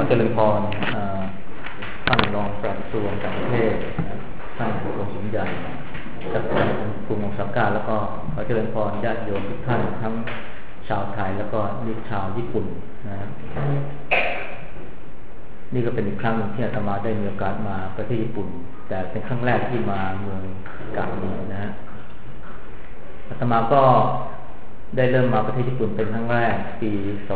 เจริญพรท่านรองปลัดกระทรวงต่างประเทศท่านผู้ทรงสุนใหญ่จากท่านกรุงโอซาก้าแล้วก็ขอเจริญพรญาติโยมทุกท่านทั้งชาวไทยแล้วก็ชาวญี่ปุ่นนะครับนี่ก็เป็นอีกครั้งนึงที่อาตมาได้มีโอกาสมาประเทศญี่ปุ่นแต่เป็นครั้งแรกที่มาเมืองกาญนะฮะอาตมาก็ได้เริ่มมาประเทศญี่ปุ่นเป็นครั้งแรกปี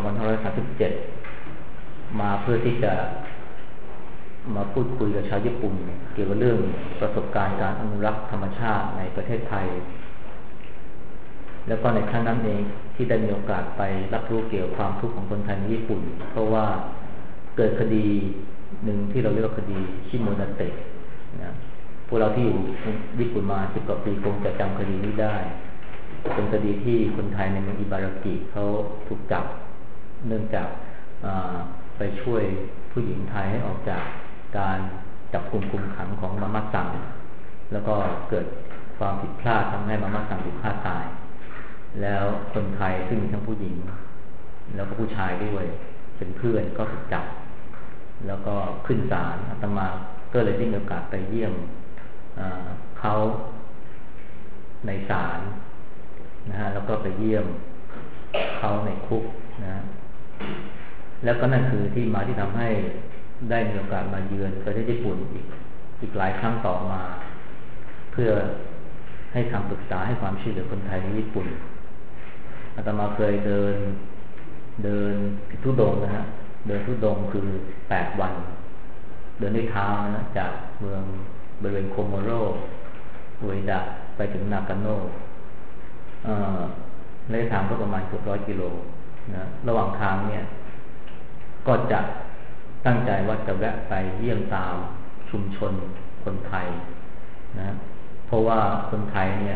2537มาเพื่อที่จะมาพูดคุยกับชาวญี่ปุ่นเกี่ยวกับเรื่องประสบการณ์การอนุรักษ์ธรรมชาติในประเทศไทยแล้วก็ในครั้งนั้นเองที่ได้มีโอกาสไปรับรู้เกี่ยวกับความทุกข์ของคนไทยในญี่ปุ่นเพราะว่าเกิดคดีหนึ่งที่เราเรียกว่าคดีชิโมนาเตะนะพวกเราที่อยู่ญี่ปุ่นมา10 กว่าปีคงจะจำคดีนี้ได้เป็นคดีที่คนไทยในเมืองอิบารากิเขาถูกจับเนื่องจากไปช่วยผู้หญิงไทยให้ออกจากการจับกุมขังของมาม่าซังแล้วก็เกิดความผิดพลาดทำให้มาม่าซังถูกฆ่าตายแล้วคนไทยซึ่งมีทั้งผู้หญิงแล้วก็ผู้ชายด้วยเป็นเพื่อนก็ถูกจับแล้วก็ขึ้นศาลอาตมาก็เลยได้มีโอกาสไปเยี่ยมเขาในศาลนะฮะแล้วก็ไปเยี่ยมเขาในคุกนะแล้วก็นั่นคือที่มาที่ทำให้ได้มีโอกาสมาเยือนประเทศญี่ปุ่นอีกหลายครั้งต่อมาเพื่อให้คำปรึกษาให้ความช่วยเหลือคนไทยในญี่ปุ่นอาตมาเคยเดินทุดงค์นะฮะเดินทุดงค์คือ8 วันเดินด้วยเท้านะจากเมืองบริเวณโคโมโรอุเอดะไปถึงนากาโนะระยะทางก็ประมาณเกือบ100 กิโลนะระหว่างทางเนี่ยก็จะตั้งใจว่าจะแวะไปเยี่ยมตามชุมชนคนไทยนะเพราะว่าคนไทยเนี่ย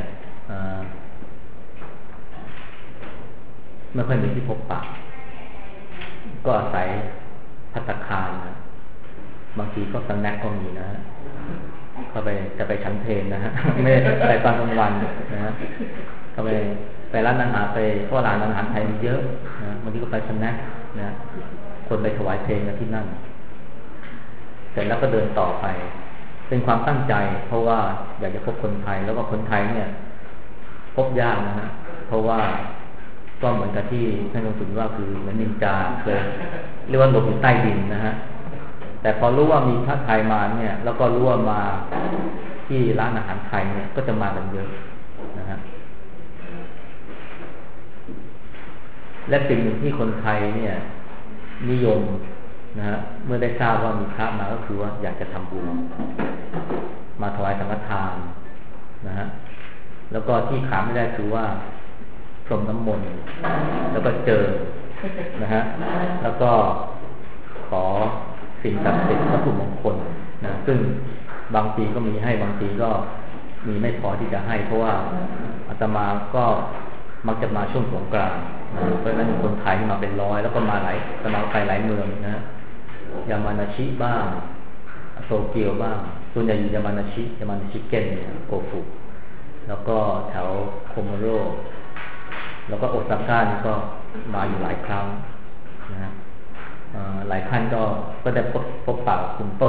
ไม่ค่อยมีที่พบปะก็อาศัยภัตตาคารนะบางทีก็สแน็คก็มีนะเข้าไปจะไปชั้นเพลนะฮะไม่ไปตอนกลางวันนะฮะเข้าไปร้านอาหารไปเพราะร้านอาหารไทยมีเยอะนะบางทีก็ไปสแน็คนะคนไปถวายเพลงกันที่นั่นเสร็จแล้วก็เดินต่อไปเป็นความตั้งใจเพราะว่าอยากจะพบคนไทยแล้วก็คนไทยเนี่ยพบยากนะฮะเพราะว่าก็เหมือนกับที่ท่านลงทุนว่าคือเหมือนนินจาเคยเรียกว่าหลบอยู่ใต้ดินนะฮะแต่พอรู้ว่ามีพระไทยมาเนี่ยแล้วก็รู้ว่ามาที่ร้านอาหารไทยเนี่ยก็จะมากันเยอะนะฮะและสิ่งหนึ่งที่คนไทยเนี่ยนิยมนะฮะเมื่อได้ทราบว่ามีพระมาก็คือว่าอยากจะทำบุญมาถวายสังฆทานนะฮะแล้วก็ที่ขาดไม่ได้คือว่าพรมน้ำมนต์แล้วก็เจอนะฮะแล้วก็ขอสิ่งศักดิ์สิทธิ์วัตถุมงคลนะซึ่งบางปีก็มีให้บางปีก็มีไม่พอที่จะให้เพราะว่าอาตมาก็มักจะมาช่วงสงกรานต์เพราะฉะนั้นคนไทยมาเป็นร้อยแล้วก็มาไปหลายเมืองนะยามานาชิบ้างโตเกียวบ้างส่วนใหญ่อยู่ยามานาชิเก้นเนี่ยโกฟุแล้วก็แถวโคโมโรแล้วก็โอซาก้านี่ก็มาอยู่หลายครั้งนะหลายท่านก็ได้พบปะคุณต้น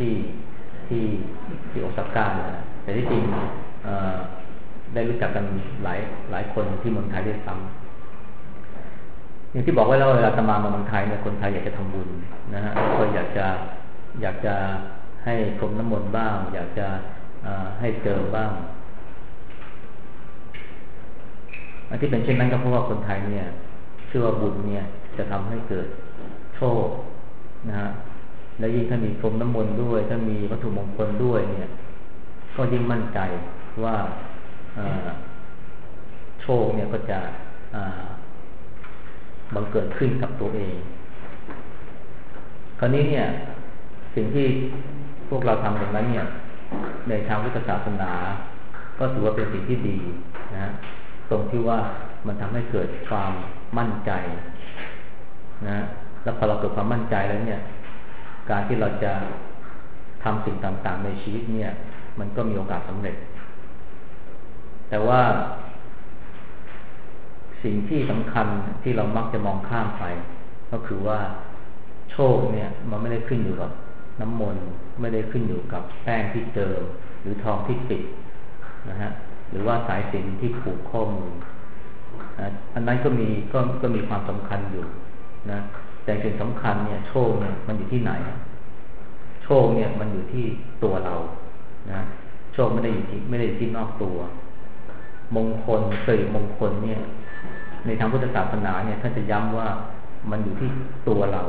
ที่โอซาก้านะแต่ที่จริงได้รู้จักกันหลายคนที่เมืองไทยได้ซ้ำอย่างที่บอกไว้แล้วเวลาอาตมาเมืองไทยเนี่ยคนไทยอยากจะทำบุญนะฮะก็อยากจะให้พรมน้ำมนต์บ้างอยากจะให้เจอบ้างอันที่เป็นเช่นนั้นก็เพราะว่าคนไทยเนี่ยเชื่อว่าบุญเนี่ยจะทำให้เกิดโชคนะฮะและยิ่งถ้ามีพรมน้ำมนต์ด้วยถ้ามีวัตถุมงคลด้วยเนี่ยก็ยิ่งมั่นใจว่าโชคเนี่ยก็จะบังเกิดขึ้นกับตัวเองคราวนี้เนี่ยสิ่งที่พวกเราทำตรงนั้นเนี่ยในทางพุทธศาสนาก็ถือว่าเป็นสิ่งที่ดีนะตรงที่ว่ามันทำให้เกิดความมั่นใจนะแล้วพอเราเกิดความมั่นใจแล้วเนี่ยการที่เราจะทำสิ่งต่างๆในชีวิตเนี่ยมันก็มีโอกาสสำเร็จแต่ว่าสิ่งที่สำคัญที่เรามักจะมองข้ามไปก็คือว่าโชคเนี่ยมันไม่ได้ขึ้นอยู่กับน้ำมนต์ไม่ได้ขึ้นอยู่กับแป้งที่เจิมหรือทองที่ปิดนะฮะหรือว่าสายสิญจน์ที่ผูกข้อมืออันนั้นก็มีความสำคัญอยู่นะแต่สิ่งสำคัญเนี่ยโชคเนี่ยมันอยู่ที่ไหนโชคเนี่ยมันอยู่ที่ตัวเรานะโชคไม่ได้อยู่ที่นอกตัวมงคลสิริมงคลเนี่ยในทางพุทธศาสนาเนี่ยท่านจะย้ำว่ามันอยู่ที่ตัวเรา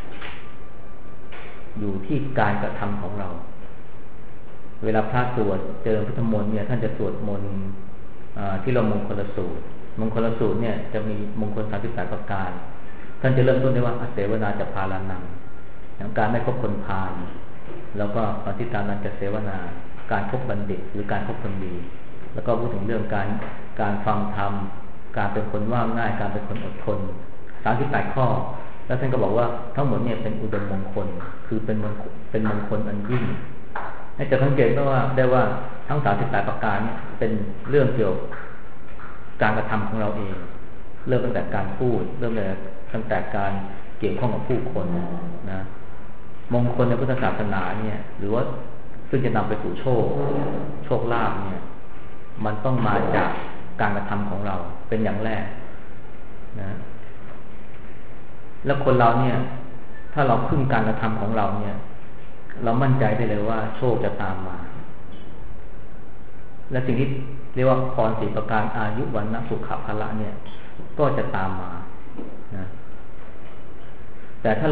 อยู่ที่การกระทำของเราเวลาพระสวดเจริญพุทธมนต์เนี่ยท่านจะสวดมนต์ที่เรามงคลสูตรเนี่ยจะมีมงคล38ประการท่านจะเริ่มต้นด้วยว่าอเสวนาจะพาลานังการไม่คบคนพาลแล้วก็ปฏิตานันจะเสวนาการคบบัณฑิตหรือการคบคนดีแล้วก็พูดถึงเรื่องการฟังธรรมการเป็นคนว่าง่ายการเป็นคนอดทน38ข้อแล้วท่านก็บอกว่าทั้งหมดเนี่ยเป็นอุดมมงคลคือเป็นมงคลอันยิ่งให้จะสังเกตได้ว่าทั้ง38ประการเนี่ยเป็นเรื่องเกี่ยวกับการกระทำของเราเองเริ่มตั้งแต่การพูดเริ่มตั้งแต่การเกี่ยวข้องกับผู้คนนะมงคลในพุทธศาสนาเนี่ยหรือว่าซึ่งจะนำไปสู่โชคลาภเนี่ยมันต้องมาจากการกระทำของเราเป็นอย่างแรกนะแล้วคนเราเนี่ยถ้าเราพึ่งการกระทำของเราเนี่ยเรามั่นใจได้เลยว่าโชคจะตามมาและสิ่งที่เรียกว่าพร4ประการอายุวันนะสุขภละเนี่ยก็จะตามมานะแต่ถ้า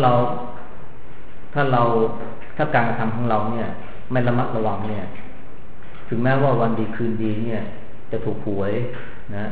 การกระทำของเราเนี่ยไม่ระมัดระวังเนี่ยถึงแม้ว่าวันดีคืนดีเนี่ยจะถูกหวยนะ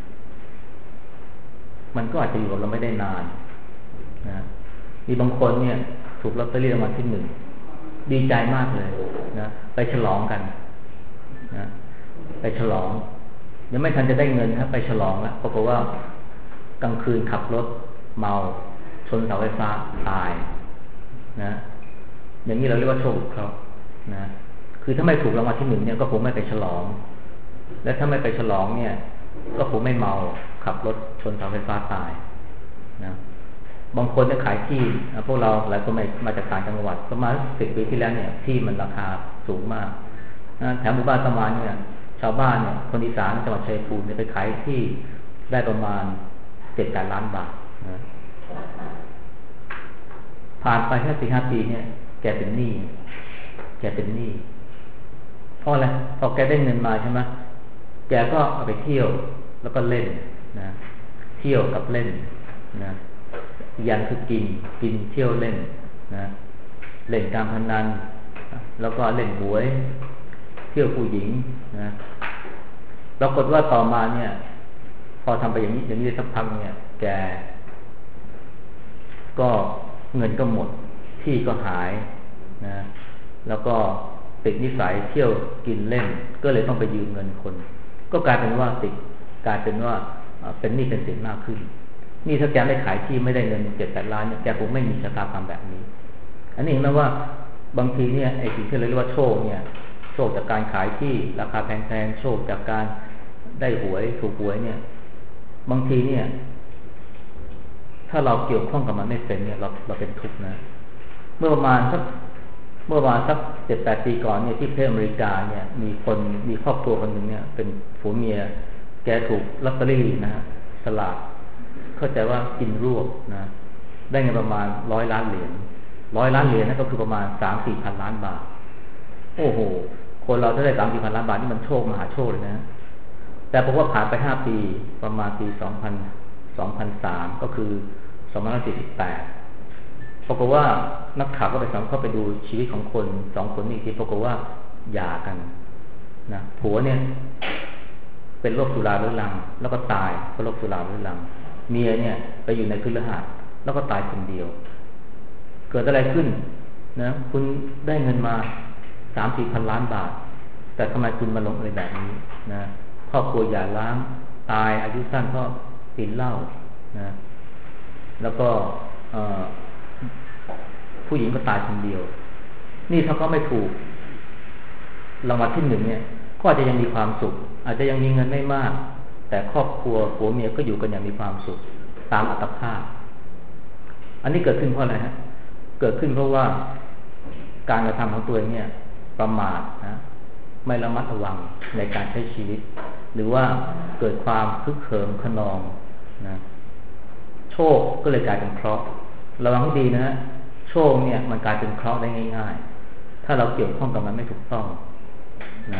มันก็อาจจะอยู่กับเราไม่ได้นานนะมีบางคนเนี่ยถูกลอตเตอรี่รางวัลที่1ดีใจมากเลยนะไปฉลองกันนะไปฉลองยังไม่ทันจะได้เงินครับไปฉลองแล้วปรากฏว่ากลางคืนขับรถเมาชนเสาไฟฟ้าตายนะอย่างนี้เราเรียกว่าโชคเคราะห์นะคือถ้าไม่ถูกรางวัลที่1เนี่ยก็คงไม่ไปฉลองและถ้าไม่ไปฉลองเนี่ยก็คงไม่เมาขับรถชนเสาไฟฟ้าตายนะบางคนจะขายที่พวกเราหลายคนมาจากต่างจังหวัดประมาณ10 ปีที่แล้วเนี่ยที่มันราคาสูงมากนะแถวหมู่บ้านประมาณเนี่ยชาวบ้านเนี่ยคนอีสานจังหวัดชัยภูมิเนี่ยไปขายที่ได้ประมาณ7-8 ล้านบาทนะผ่านไปแค่ 4-5 ปีเนี่ยแกเป็นหนี้เพราะอะไรพอแกได้เงินมาใช่ไหมแกก็เอาไปเที่ยวแล้วก็เล่นนะเที่ยวกับเล่นนะยันคือกินเที่ยวเล่นนะเล่นการพนันแล้วก็เล่นหวยเที่ยวผู้หญิงนะปรากฏว่าต่อมาเนี่ยพอทำไปอย่างนี้สักพักเนี่ยแกก็เงินก็หมดที่ก็หายนะแล้วก็ติดนิสัยเที่ยวกินเล่นก็เลยต้องไปยืมเงินคนก็กลายเป็นว่าเป็นหนี้เป็นสินมากขึ้นนี่ถ้าแกไม่ขายที่ไม่ได้เงิน7-8 ล้านเนี่ยแกคงไม่มีชะตากรรมแบบนี้อันนี้เห็นไหมว่าบางทีเนี่ยไอ้สิ่งที่เราเรียกว่าโชคเนี่ยโชคจากการขายที่ราคาแพงๆโชคจากการได้หวยถูกหวยเนี่ยบางทีเนี่ยถ้าเราเกี่ยวข้องกับมันไม่เป็นเนี่ยเราเป็นทุกข์นะเมื่อประมาณสัก 7-8 ปีก่อนเนี่ยที่ประเทศอเมริกาเนี่ยมีครอบครัวคนหนึ่งเนี่ยเป็นผัวเมียแกถูกลอตเตอรี่นะสลากเข้าใจว่ากินรวบนะได้เงินประมาณ100 ล้านเหรียญนั่นก็คือประมาณ 3-4 พันล้านบาทโอ้โหคนเราถ้าได้ 3-4 พันล้านบาทนี่มันโชคมหาโชคเลยนะแต่พอว่าผ่านไป5 ปีประมาณปี2003ก็คือ2548ปรากฏว่านักข่าวก็เข้าไปดูชีวิตของคน2 คนนี้ที่ปรากฏว่าหย่ากันนะผัวเนี่ยเป็นโรคสุราเรื้อรังแล้วก็ตายเพราะโรคสุราเรื้อรังเมียเนี่ยไปอยู่ในคฤหาสน์แล้วก็ตายคนเดียวเกิดอะไรขึ้นนะคุณได้เงินมา 3-4 พันล้านบาทแต่ทำไมคุณมาลงอะไรแบบนี้นะครอบครัวหย่าร้างตายอายุสั้นก็ติดเหล้านะแล้วก็ผู้หญิงก็ตายคนเดียวนี่ถ้าเขาไม่ถูกรางวัลที่1เนี่ยก็อาจจะยังมีความสุขอาจจะยังมีเงินไม่มากแต่ครอบครัวผัวเมียก็อยู่กันอย่างมีความสุขตามอัตภาพอันนี้เกิดขึ้นเพราะอะไรฮะเกิดขึ้นเพราะว่าการกระทำของตัวเองเนี่ยประมาทนะไม่ระมัดระวังในการใช้ชีวิตหรือว่าเกิดความคึกเขิมขนองนะโชคก็เลยกลายเป็นเคราะห์ระวังให้ดีนะฮะโชคเนี่ยมันกลายเป็นเคราะห์ได้ง่ายๆถ้าเราเกี่ยวข้องกับมันไม่ถูกต้องนะ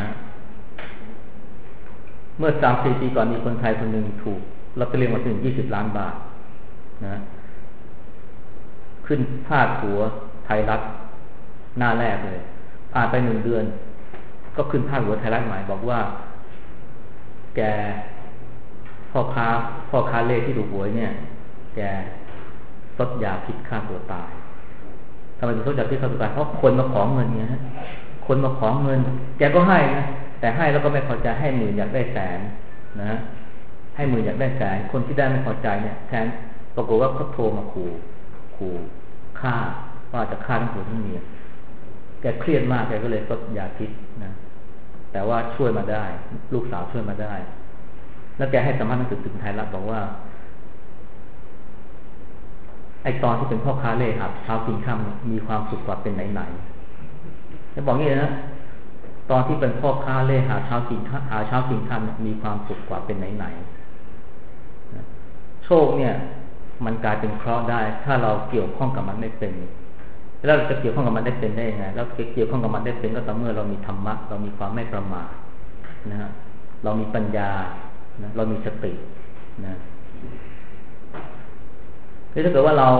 เมื่อ3-4 ปีก่อนมีคนไทยคนหนึ่งถูกลอตเตอรี่มาถึง20 ล้านบาทนะขึ้นพาดหัวไทยรัฐหน้าแรกเลยผ่านไป1 เดือนก็ขึ้นพาดหัวไทยรัฐใหม่บอกว่าแกพ่อค้าเล่ที่ถูกหวยเนี่ยแกซดยาพิษฆ่าตัวตายทำไมถึงซดยาพิษฆ่าตัวตายเพราะคนมาขอเงินเนี่ยฮะคนมาขอเงินแกก็ให้นะแต่ให้แล้วก็ไม่พอใจให้หมื่นอยากได้แสนนะให้หมื่นอยากได้แสนคนที่ได้ไม่พอใจเนี่ยแทนปรากฏว่าเขาโทรมาขู่ฆ่าว่าจะฆ่าทั้งผัวทั้งเมียแกเครียดมากแกก็เลยซดยาพิษนะแต่ว่าช่วยมาได้ลูกสาวช่วยมาได้แล้วแกให้สัมภาษณ์หนังสือพิมพ์ไทยรัฐบอกว่าไอตอนที่เป็นพ่อค้าเล่ครับเช้ากินค่ำมีความสุขกว่าเป็นไหนจะบอกงี้นะตอนที่เป็นพ่อค้าเล่หาเช้ากินค่ำมีความสุขกว่าเป็นไหนโชคเนี่ยมันกลายเป็นเคราะห์ได้ถ้าเราเกี่ยวข้องกับมันไม่เป็นแล้วเราจะเกี่ยวข้องกับมันได้เป็นได้ยังไงเราเกี่ยวข้องกับมันได้เป็นก็ต่อเมื่อเรามีธรรมะเรามีความไม่ประมาทนะฮะเรามีปัญญานะเรามีสตินะถ้าเกิดว่าเรา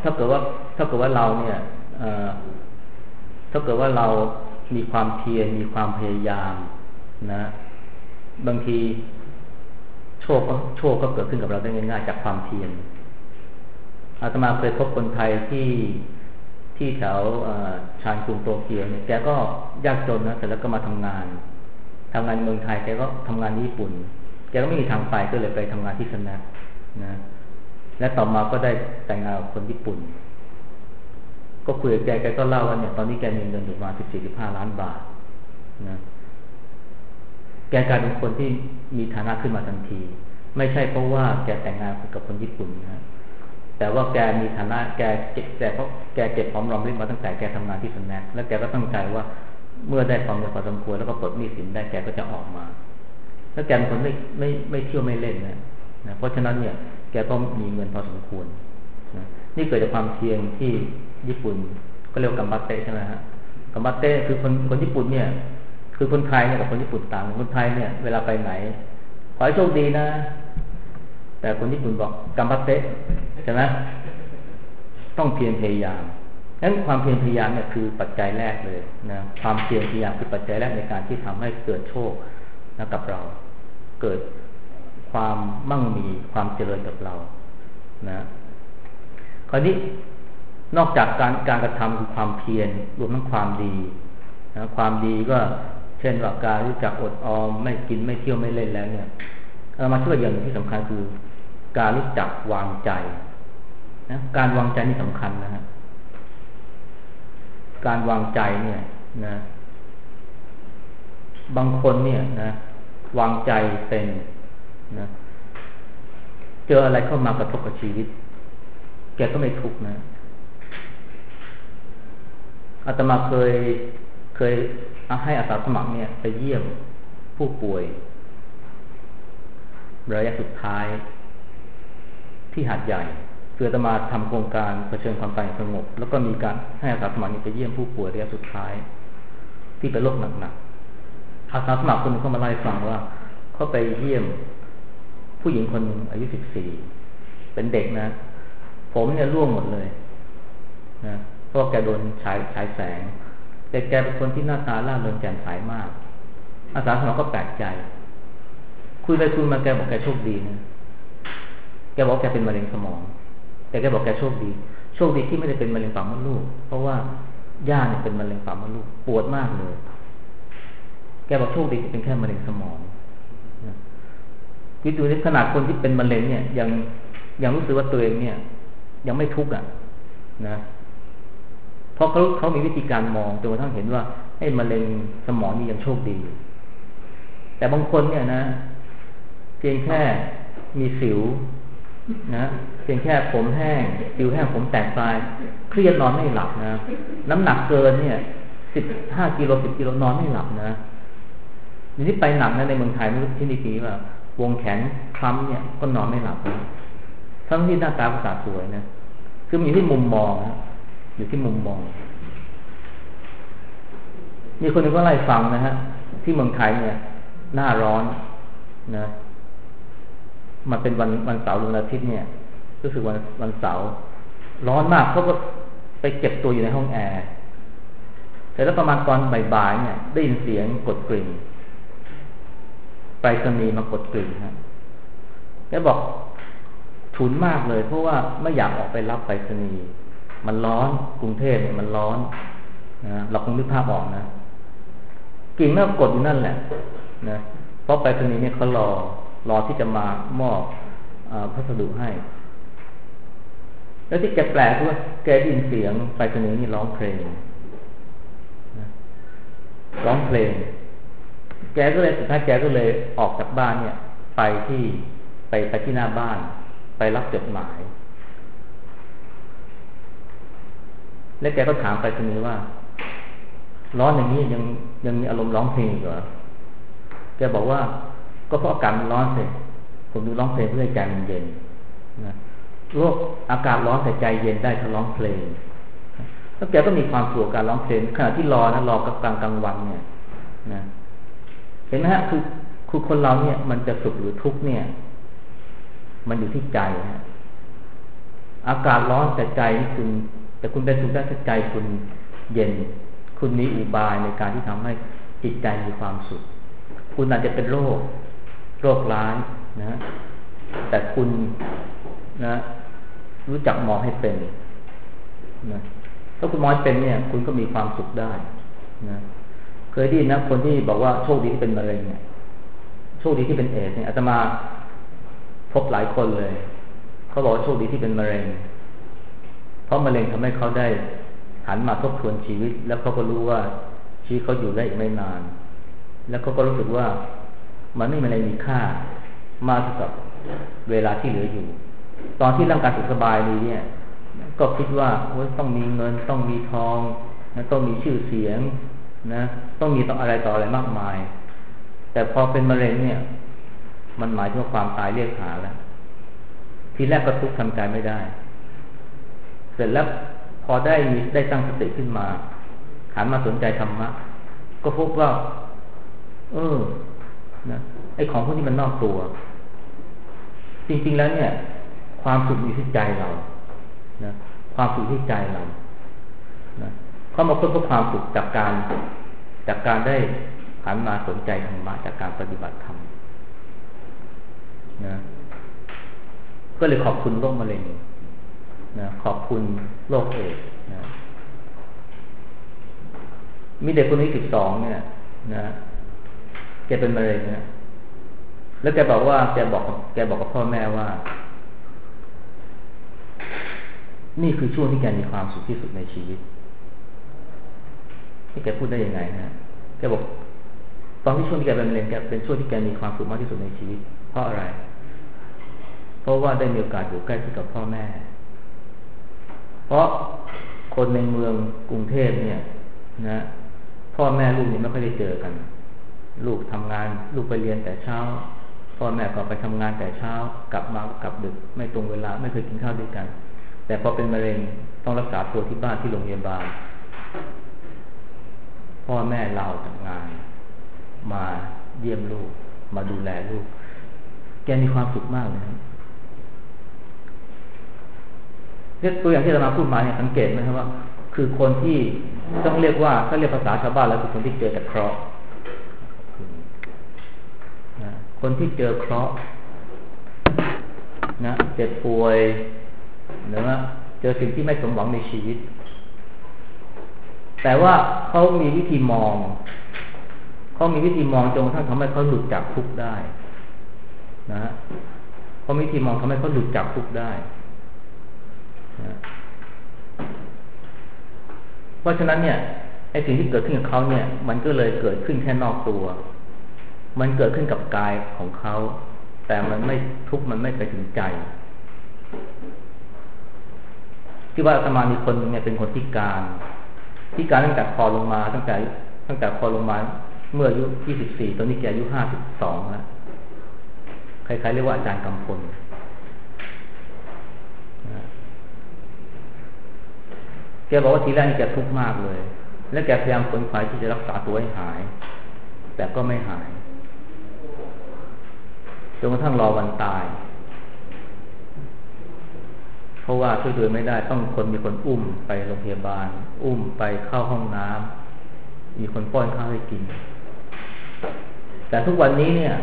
เนี่ยถ้าเกิดว่าเรามีความเพียรมีความพยายามนะบางทีโชคก็เกิดขึ้นกับเราได้ง่ายๆจากความเพียรอาตมาเคยพบคนไทยที่แถวชานกรุงโตเกียวเนี่ยแกก็ยากจนนะแต่แล้วก็มาทำงานเมืองไทยแกก็ทำงานญี่ปุ่นแกก็ไม่มีทางไปก็เลยไปทำงานที่สแน็คนะและต่อมาก็ได้แต่งงานกับคนญี่ปุ่นก็คุยกับแกก็เล่าว่าเนี่ยตอนนี้แกมีเงินอยู่ประมาณ14-15 ล้านบาทนะแกกลายเป็นคนที่มีฐานะขึ้นมาทันทีไม่ใช่เพราะว่าแกแต่งงานกับคนญี่ปุ่นนะแต่ว่าแกมีฐานะแกเก็บหอมรอมริบมาตั้งแต่แกทำงานที่สแน็คแล้วแกก็ตั้งใจว่าเมื่อได้ความเงินพอสมควรแล้วก็ปลดหนี้สินได้แกก็จะออกมาแล้วแกเป็นคนไม่เที่ยวไม่เล่นนะเพราะฉะนั้นเนี่ยแกก็มีเงินพอสมควรนะนี่เกิดจากความเพียรที่ญี่ปุ่นก็เรียกกัมบัตเตะใช่ไหมฮะกัมบัตเตะคือคนญี่ปุ่นเนี่ยคือคนไทยเนี่ยกับคนญี่ปุ่นต่างคนไทยเนี่ยเวลาไปไหนขอให้โชคดีนะแต่คนญี่ปุ่นบอกกัมบัตเตะใช่ไหมต้องเพียรพยายามนั้นความเพียรพยายามเนี่ยคือปัจจัยแรกเลยนะความเพียรพยายามคือปัจจัยแรกในการที่ทำให้เกิดโชคนะกับเราเกิดความมั่งมีความเจริญกับเรานะคราวนี้นอกจากการกระทำคือความเพียรรวมทั้งความดีนะความดีก็เช่นว่าการรู้จักอดออมไม่กินไม่เที่ยวไม่เล่นแล้วเนี่ยเรามาช่วยอย่างที่สำคัญคือการรู้จักวางใจนะการวางใจนี่สำคัญนะฮะการวางใจเนี่ยนะบางคนเนี่ยนะวางใจเป็นนะเจออะไรเข้ามากระทบกับชีวิตแกก็ไม่ทุกข์นะอาตมาเคยให้อาสาสมัครเนี่ยไปเยี่ยมผู้ป่วยระยะสุดท้ายที่หาดใหญ่คืออาตมาทำโครงการเผชิญความตายสงบแล้วก็มีการให้อาสาสมัครไปเยี่ยมผู้ป่วยระยะสุดท้ายที่เป็นโรคหนักๆอาสาสมัครคนนึงเขามาเล่าให้ฟังว่าเขาไปเยี่ยมผู้หญิงคนนึงอายุ14เป็นเด็กนะผมเนี่ยร่วงหมดเลยนะเพราะแกโดนฉายแสงแต่แกเป็นคนที่หน้าตาร่าเริงแจ่มใสมากอาสาสมัครก็แปลกใจคุยไปคุยมาแกบอกแกโชคดีนะแกบอกแกเป็นมะเร็งสมองแต่แกบอกแกโชคดีที่ไม่ได้เป็นมะเร็งปากมดลูกเพราะว่าย่าเนี่ยเป็นมะเร็งปากมดลูกปวดมากเลยแกบอกโชคดีที่เป็นแค่มะเร็งสมองคิดดูนี่ขนาดคนที่เป็นมะเร็งเนี่ยยังรู้สึกว่าตัวเองเนี่ยยังไม่ทุกข์อ่ะนะเพราะเขามีวิธีการมองจนกระทั่งเห็นว่าไอ้มะเร็งสมองนี่ยังโชคดีอยู่แต่บางคนเนี่ยนะเพียงแค่มีสิวนะเพียงแค่ผมแห้งผิวแห้งผมแตกปลายเครียดนอนไม่หลับนะน้ำหนักเกินเนี่ย15 กิโล10 กิโลนอนไม่หลับนะนี่ไปหนักนะในเมืองไทยไม่รู้ที่นี่ปีว่าวงแขนคล้ำเนี่ยก็นอนไม่หลับนะทั้งที่หน้าตาภาษาสวยนะคืออยู่ที่มุมมองนะอยู่ที่มุมมองมีคนหนึ่งก็ไล่ฟังนะฮะที่เมืองไทยเนี่ยหน้าร้อนนะมันเป็นวันเสาร์หรือวันอาทิตย์เนี่ยรู้สึกวันเสาร์ร้อนมากเขาก็ไปเก็บตัวอยู่ในห้องแอร์แต่แล้วประมาณตอนบ่ายๆเนี่ยได้ยินเสียงกดกริ่งไปรษณีย์มากดกริ่งฮะแกบอกฉุนมากเลยเพราะว่าไม่อยากออกไปรับไปรษณีย์มันร้อนกรุงเทพเนี่ยมันร้อนนะเราคงนึกภาพออกนะกิ่งน่ากดอยู่นั่นแหละนะเพราะไปรษณีย์เนี่ยเขารอที่จะมามอบพัสดุให้แล้วที่แกแปลกคือแกได้ยินเสียงไปรษณีย์นี่ร้องเพลงนะร้องเพลงแกก็เลยสุดท้ายแกก็เลยออกจากบ้านเนี่ยไปที่หน้าบ้านไปรับจดหมายแล้วแกก็ถามไปรษณีย์ว่าร้อนอย่างนี้ยังมีอารมณ์ร้องเพลงเหรอแกบอกว่าก็เพราะอากาศมันร้อนสิผมดูร้องเพลงเพื่อให้ใจมันเย็นนะโลกอากาศร้อนแต่ใจเย็นได้ถ้าร้องเพลงแล้วแกก็มีความสุขกับการร้องเพลงขณะที่รอกลางวันเนี่ยนะเห็นไหมฮะคือคนเราเนี่ยมันจะสุขหรือทุกข์เนี่ยมันอยู่ที่ใจฮะอากาศร้อนแต่ใจแต่คุณเป็นสุขได้ใจคุณเย็นคุณมีอุบายในการที่ทำให้จิตใจมีความสุขคุณอาจจะเป็นโรคร้ายนะแต่คุณนะรู้จักมองให้เป็นนะถ้าคุณมองให้เป็นเนี่ยคุณก็มีความสุขได้นะเคยได้ยินนะคนที่บอกว่าโชคดีที่เป็นมะเร็งเนี่ยโชคดีที่เป็นเอดส์เนี่ยอาตมาพบหลายคนเลยเขาบอกว่าโชคดีที่เป็นมะเร็งเพราะมะเร็งทำให้เขาได้หันมาทบทวนชีวิตแล้วเขาก็รู้ว่าชีวิตเขาอยู่ได้อีกไม่นานแล้วเขาก็รู้สึกว่ามันไม่มีอะไรมีค่ามากเท่ากับเวลาที่เหลืออยู่ตอนที่ร่างกายสุขสบายดีเนี่ยก็คิดว่าต้องมีเงินต้องมีทองต้องมีชื่อเสียงนะต้องมีต่ออะไรมากมายแต่พอเป็นมะเร็งเนี่ยมันหมายถึงความตายเรียกหาแล้วทีแรกก็ทุกข์ทำใจไม่ได้เสร็จแล้วพอได้ตั้งสติขึ้นมาหันมาสนใจธรรมะก็พบว่านะไอ้ของพวกนี้มันนอกตัวจริงๆแล้วเนี่ยความสุขอยู่ที่ใจเรานะความสุขที่ใจเรานะเขามาค้นพบความสุขจากการได้หันมาสนใจธรรมะจากการปฏิบัติธรรมนะก็เลยขอบคุณโรคมะเร็งนะขอบคุณโรคเอดส์นะมีเด็กคนนี้12เนี่ยนะแกเป็นมะเร็งนะแล้วแกบอกกับพ่อแม่ว่านี่คือช่วงที่แกมีความสุขที่สุดในชีวิตที่แกพูดได้ยังไงนะแกบอกตอนที่ช่วงที่แกเป็นมะเร็งแกเป็นช่วงที่แกมีความสุขมากที่สุดในชีวิตเพราะอะไรเพราะว่าได้มีโอกาสอยู่ใกล้ชิดกับพ่อแม่เพราะคนในเมืองกรุงเทพเนี่ยนะพ่อแม่ลูกนี่ไม่ค่อยได้เจอกันลูกทำงานลูกไปเรียนแต่เช้าพ่อแม่ก็ไปทำงานแต่เช้ากลับมากลับดึกไม่ตรงเวลาไม่เคยกินข้าวด้วยกันแต่พอเป็นมะเร็งต้องรักษาตัวที่บ้านที่โรงพยาบาลพ่อแม่ลาจากงานมาเยี่ยมลูกมาดูแลลูกแกมีความสุขมากเลยตัวอย่างที่เรามาพูดมาเนี่ยสังเกตไหมครับว่าคือคนที่ต้องเรียกว่าถ้าเรียกภาษาชาวบ้านแล้วคือคนที่เจอแต่เคราะห์คนที่เจอเคราะห์นะเจ็บป่วยหรือว่าเจอสิ่งที่ไม่สมหวังในชีวิตแต่ว่าเขามีวิธีมองจนกระทั่งทำให้เขาหลุดจากทุกข์ได้นะเขามีวิธีมองทำให้เขาหลุดจากทุกข์ได้เพราะฉะนั้นเนี่ยไอ้สิ่งที่เกิดขึ้นกับเขาเนี่ยมันก็เลยเกิดขึ้นแค่นอกตัวมันเกิดขึ้นกับกายของเขาแต่มันไม่ทุกข์มันไม่ไปถึงใจที่ว่าอาตมามีคนนึงเนี่ยเป็นคนพิการตั้งแต่คอลงมาตั้งแต่คอลงมาเมื่ออายุ24ตอนนี้แกอายุ52แล้วใครๆเรียกว่าอาจารย์กำพลแกบอกว่าทีแรกนี่แกทุกข์มากเลยและแกพยายามขวนขวายที่จะรักษาตัวให้หายแต่ก็ไม่หายจนกระทั่งรอวันตายเพราะว่าช่วยตัวไม่ได้ต้องมีคนอุ้มไปโรงพยาบาลอุ้มไปเข้าห้องน้ำมีคนป้อนข้าวให้กินแต่ทุกวันนี้เนี่ย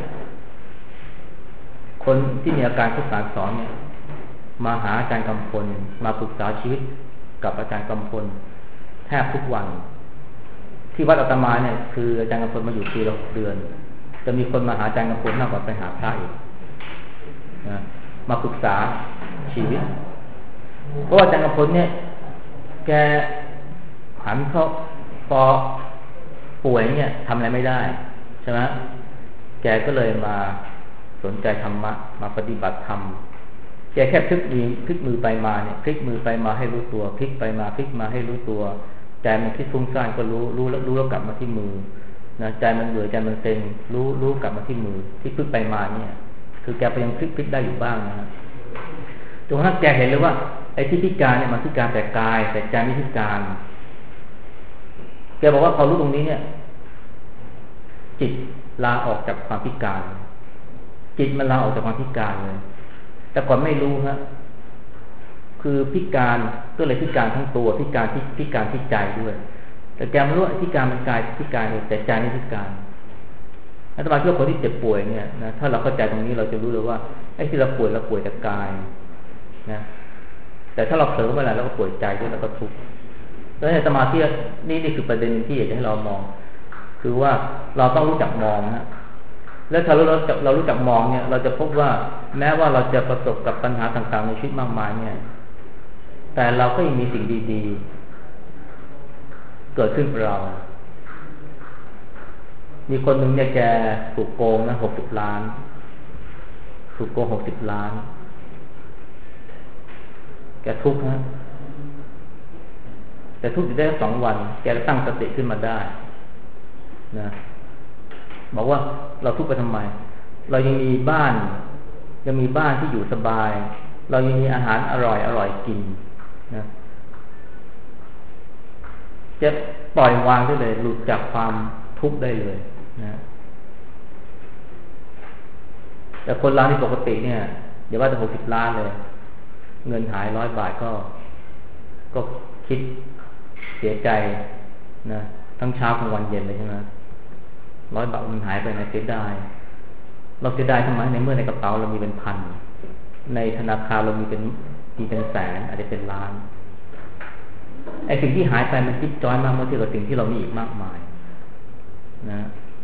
คนที่มีอาการทุกข์สารสอนเนี่ยมาหาอาจารย์กำพลมาปรึกษาชีวิตกับอาจารย์กำพลแทบทุกวันที่วัดอาตมาเนี่ยคืออาจารย์กำพลมาอยู่ปีละ6 เดือนจะมีคนมาหาอาจารย์กำพลมากกว่าไปหาพระอีกนะมาปรึกษาชีวิตเพราะอาจารย์กำพลเนี่ยแกหันเข้าพอป่วยเนี่ยทำอะไรไม่ได้ใช่ไหมแกก็เลยมาสนใจธรรมะมาปฏิบัติธรรมแกแค่พลิกมือไปมาเนี่ยพลิกมือไปมาให้รู้ตัวพลิกไปมาพลิกมาให้รู้ตัวใจมันคิดฟุ้งซ่านก็รู้แล้วกลับมาที่มือนะใจมันเบื่อใจมันเซ็งรู้กลับมาที่มือที่พลิกไปมาเนี่ยคือแกไปยังพลิกได้อยู่บ้างนะฮะจนกระทั่งแกเห็นเลยว่าไอ้ที่พิการเนี่ยมันพิการแต่กายแต่ใจไม่พิการแกบอกว่าพอรู้ตรงนี้เนี่ยจิตลาออกจากความพิการจิตมันลาออกจากความพิการเลยแต่ก่อนไม่รู้ฮะคือพิการก็เลยพิการทั้งตัวพิการที่ใจด้วยแต่แกไม่รู้พิการมันกายพิการแต่ใจไม่พิการอาตมาคิดว่าคนที่เจ็บป่วยเนี่ยนะถ้าเราเข้าใจตรงนี้เราจะรู้เลยว่าไอ้ที่เราป่วยแต่กายนะแต่ถ้าเราเผลอเมื่อไหร่เราก็ป่วยใจด้วยแล้วก็ทุกข์แล้วอาตมาที่นี่คือประเด็นที่อยากให้เรามองคือว่าเราต้องรู้จักมองนะแล้วถ้าเรารู้จักมองเนี่ยเราจะพบว่าแม้ว่าเราจะประสบกับปัญหาต่างๆในชีวิตมากมายเนี่ยแต่เราก็ยังมีสิ่งดีๆเกิดขึ้นกับเรามีคนหนึ่งเนี่ยแกถูกโกงนะ60 ล้านถูกโกง60 ล้านแกทุกข์นะแต่ทุกข์อยู่ได้2 วันแกตั้งสติขึ้นมาได้นะบอกว่าเราทุกข์ไปทำไมเรายังมีบ้านที่อยู่สบายเรายังมีอาหารอร่อยกินนะจะปล่อยวางได้เลยหลุดจากความทุกข์ได้เลยนะแต่คนเราที่ปกติเนี่ยอย่าว่าแต่60 ล้านเลยเงินหาย100 บาทก็คิดเสียใจนะทั้งเช้ากลางวันเย็นเลยใช่ไหม100 บาทมันหายไปในเสียดายเราเสียดายทำไมในเมื่อในกระเป๋าเรามีเป็นพันในธนาคารเรามีเป็นแสนอาจจะเป็นล้านไอ้สิ่งที่หายไปมันจิ๊บจ้อยมากเมื่อเทียบกับสิ่งที่เรามีอีกมากมายนะ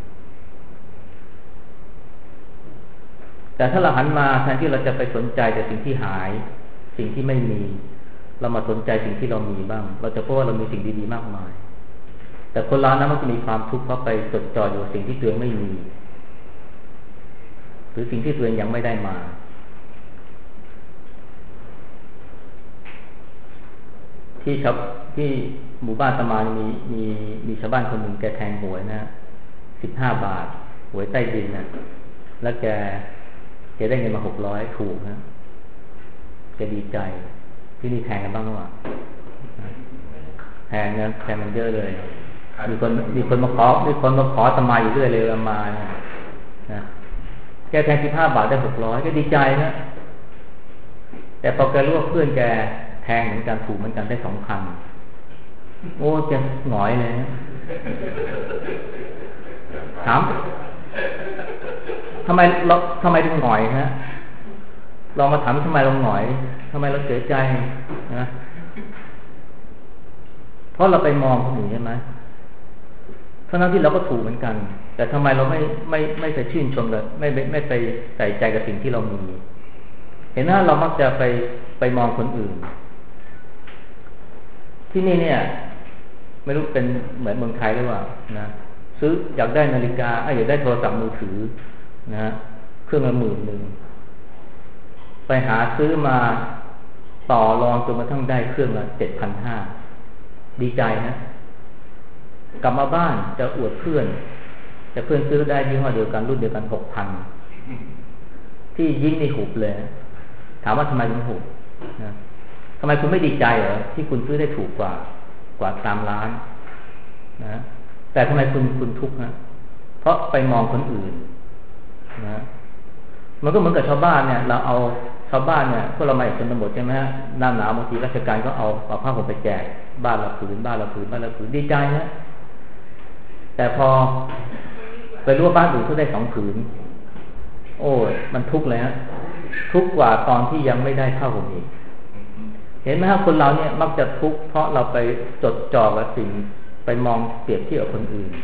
แต่ถ้าเราหันมาแทนที่เราจะไปสนใจแต่สิ่งที่หายสิ่งที่ไม่มีเรามาสนใจสิ่งที่เรามีบ้างเราจะพบว่าเรามีสิ่งดีๆมากมายแต่คนเรานั้นมันจะมีความทุกข์เพราะไปจดจ่ออยู่สิ่งที่ตัวเองไม่มีหรือสิ่งที่ตัวเองยังไม่ได้มาที่หมู่บ้านตะมานมีชาวบ้านคนหนึ่งแกแทงหวยนะ15 บาทหวยใต้ดินนะแล้วแกได้เงินมา600ถูกนะแกดีใจที่นี่แทงกันบ้างหรือเปล่าแทงมันเยอะเลยมีคนมาขอตะมาอยู่เรื่อยเลยมานะแกแทง15 บาทได้600ก็ดีใจนะแต่พอแกรู้ว่าเพื่อนแกแทงเหมือนกันถูกเหมือนกันได้2 คันโอ้แกหงอยเลยนะถามทำไมถึงหงอยฮะลองมาถามทำไมเราหงอยทำไมเราเสียใจนะเพราะเราไปมองคนอื่นใช่ไหมทั้งที่เราก็ถูกเหมือนกันแต่ทำไมเราไม่ไปชื่นชมเลยไม่ไปใส่ใจกับสิ่งที่เรามีเห็นไหมเรามักจะไปมองคนอื่นที่นี่เนี่ยไม่รู้เป็นเหมือนเมืองไทยหรือเปล่านะซื้ออยากได้นาฬิกาอยากได้โทรศัพท์มือถือนะเครื่องละ10,000ไปไปหาซื้อมาต่อรองจนกระทั่งได้เครื่องละ 7,500 ดีใจนะกลับมาบ้านจะอวดเพื่อนแต่เพื่อนซื้อได้ยี่ห้อเดียวกันรุ่นเดียวกัน 6,000 ที่ยิ้มในหุบเลยถามว่าทำไมถึงหุบนะทำไมคุณไม่ดีใจเหรอที่คุณซื้อได้ถูกกว่า3 ล้านนะแต่ทำไมคุณทุกข์นะเพราะไปมองคนอื่นนะมันก็เหมือนกับชาวบ้านเนี่ยเราเอาชาวบ้านเนี่ยพวกเรามาจากชนบทใช่ไหมฮะหน้าหนาวบางทีราชการก็เอาผ้าห่มไปแจกบ้านละผืนดีใจนะแต่พอไปรู้ว่าบ้านอื่นเขาได้2 ผืนโอ้มันทุกข์เลยฮะทุกข์กว่าตอนที่ยังไม่ได้ผ้าห่มอีกเห็นไหมครับคนเราเนี่ยมักจะทุกข์เพราะเราไปจดจ่อกับสิ่งไปมองเปรียบเทียบกับคนอื่น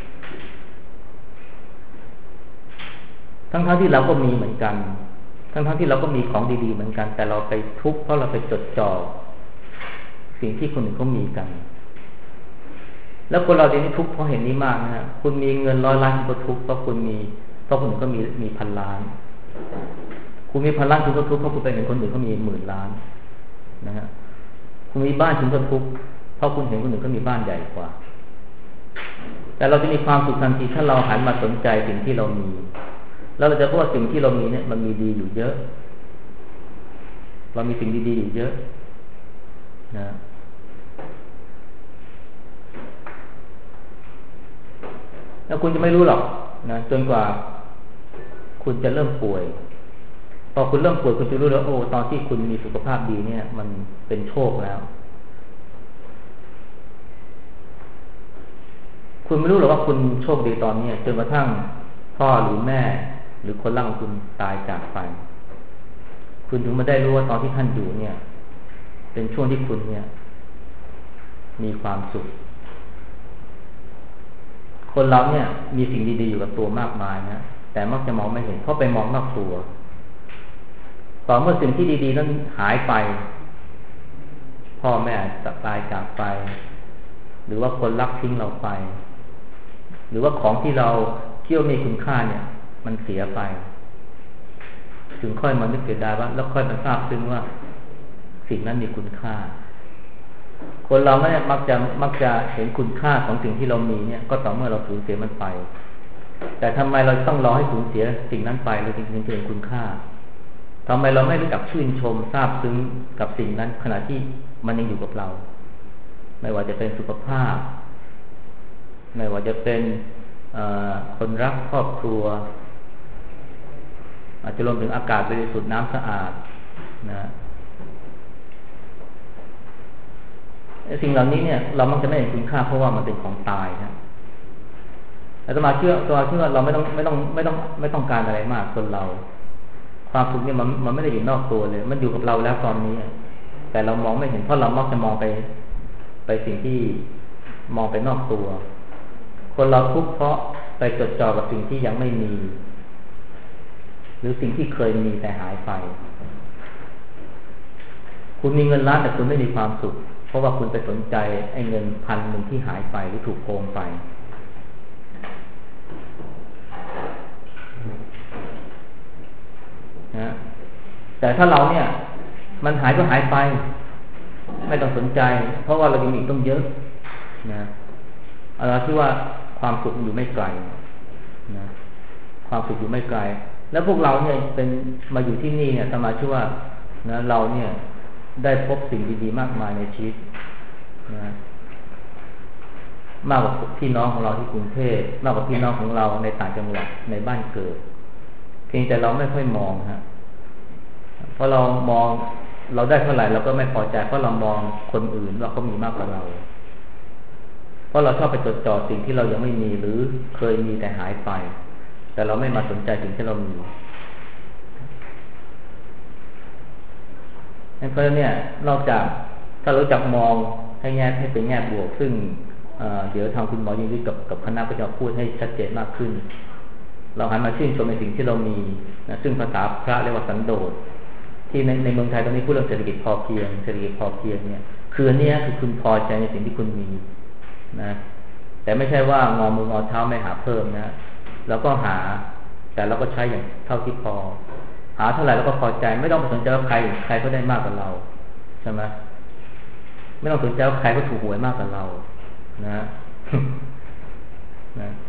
ทั้งที่เราก็มีเหมือนกันทั้งที่เราก็มีของดีๆเหมือนกันแต่เราไปทุกข์เพราะเราไปจดจ่อสิ่งที่คนอื่นเขามีกันแล้วคนเราเดี๋ยวนี้ทุกข์เพราะเห็นนี้มากนะฮะคุณมีเงิน100 ล้านคุณก็ทุกข์เพราะคนอื่นก็มีพันล้านคุณมีพันล้านคุณก็ทุกข์เพราะคุณไปเห็นคนอื่นเขามี10,000 ล้านนะฮะคุณมีบ้านคุณก็ทุกข์เพราะคุณเห็นคนอื่นก็มีบ้านใหญ่กว่าแต่เราจะมีความสุขทันทีถ้าเราหันมาสนใจสิ่งที่เรามีแล้วเราจะพบว่าสิ่งที่เรามีเนี่ยมันมีดีอยู่เยอะเรามีสิ่งดีๆอยู่เยอะนะแล้วคุณจะไม่รู้หรอกนะจนกว่าคุณจะเริ่มป่วยพอคุณเริ่มป่วยคุณจะรู้แล้วโอ้ตอนที่คุณมีสุขภาพดีเนี่ยมันเป็นโชคแล้วคุณไม่รู้หรอกว่าคุณโชคดีตอนนี้จนกระทั่งพ่อหรือแม่หรือคนรักของคุณตายจากไปคุณถึงมาได้รู้ว่าตอนที่ท่านอยู่เนี่ยเป็นช่วงที่คุณเนี่ยมีความสุขคนเราเนี่ยมีสิ่งดีๆอยู่กับตัวมากมายนะแต่มักจะมองไม่เห็นเพราะไปมองนอกตัวต่อเมื่อสิ่งที่ดีๆนั้นหายไปพ่อแม่ตายจากไปหรือว่าคนรักทิ้งเราไปหรือว่าของที่เราคิดว่ามีคุณค่าเนี่ยมันเสียไปถึงค่อยมานึกเสียดายว่าแล้วค่อยมาทราบซึ้งว่าสิ่งนั้นมีคุณค่าคนเราเนี่ยมักจะเห็นคุณค่าของสิ่งที่เรามีเนี่ยก็ต่อเมื่อเราสูญเสียมันไปแต่ทำไมเราต้องรอให้สูญเสียสิ่งนั้นไปเราจึงเห็นคุณค่าทำไมเราไม่รู้จักชื่นชมซาบซึ้งกับสิ่งนั้นขณะที่มันยังอยู่กับเราไม่ว่าจะเป็นสุขภาพไม่ว่าจะเป็นคนรักครอบครัวอาจจะรวมถึงอากาศบริสุทธิ์น้ำสะอาดนะสิ่งเหล่านี้เนี่ยเรามักจะไม่เห็นคุณค่าเพราะว่ามันเป็นของตายนะอาตมาเชื่อว่าเราไม่ต้องการอะไรมากคนเราความสุขเนี่ยมันไม่ได้อยู่นอกตัวเลยมันอยู่กับเราแล้วตอนนี้แต่เรามองไม่เห็นเพราะเรามักจะมองไปสิ่งที่มองไปนอกตัวคนเราทุกข์เพราะไปจดจ่อกับสิ่งที่ยังไม่มีหรือสิ่งที่เคยมีแต่หายไปคุณมีเงินล้านแต่คุณไม่มีความสุขเพราะว่าคุณไปสนใจไอ้เงิน1,000ที่หายไปหรือถูกโกงไปนะแต่ถ้าเราเนี่ยมันหายก็หายไปไม่ต้องสนใจเพราะว่าเรายังมีต้องเยอะนะเราคิดว่าความสุขอยู่ไม่ไกลนะความสุขอยู่ไม่ไกลแล้วพวกเราเนี่ยเป็นมาอยู่ที่นี่เนี่ยอาตมาเชื่อว่านะเราเนี่ยได้พบสิ่งดีๆมากมายในชีวิตนะมากกว่าพี่น้องของเราที่กรุงเทพมากกว่าพี่น้องของเราในต่างจังหวัดในบ้านเกิดเพียงแต่เราไม่ค่อยมองฮะเพราะเรามองเราได้เท่าไหร่เราก็ไม่พอใจเพราะเรามองคนอื่นว่าเขามีมากกว่าเราเพราะเราชอบไปจดจ่อสิ่งที่เรายังไม่มีหรือเคยมีแต่หายไปแต่เราไม่มาสนใจสิ่งที่เรามีเพราะฉะนั้นเนี่ยนอกจากถ้ารู้จักมองให้เป็นแง่บวกซึ่งเดี๋ยวทางคุณหมอยิ่งฤทธิ์กับคณะก็จะพูดให้ชัดเจนมากขึ้นเราหันมาชื่นชมในสิ่งที่เรามีนะซึ่งภาษาพระเรียกว่าสันโดษที่ในเมืองไทยตอนนี้พูดเรื่องเศรษฐกิจพอเพียงเนี่ยคืออันนี้คือคุณพอใจในสิ่งที่คุณมีนะแต่ไม่ใช่ว่างอมืองอเท้าไม่หาเพิ่มนะแล้วก็หาแต่เราก็ใช้อย่างเท่าที่พอหาเท่าไหร่แล้วก็พอใจไม่ต้องไปสนใจว่าใครก็ได้มากกว่าเราใช่ไหมไม่ต้องสนใจว่าใครก็ถูกหวยมากกว่าเรานะนะ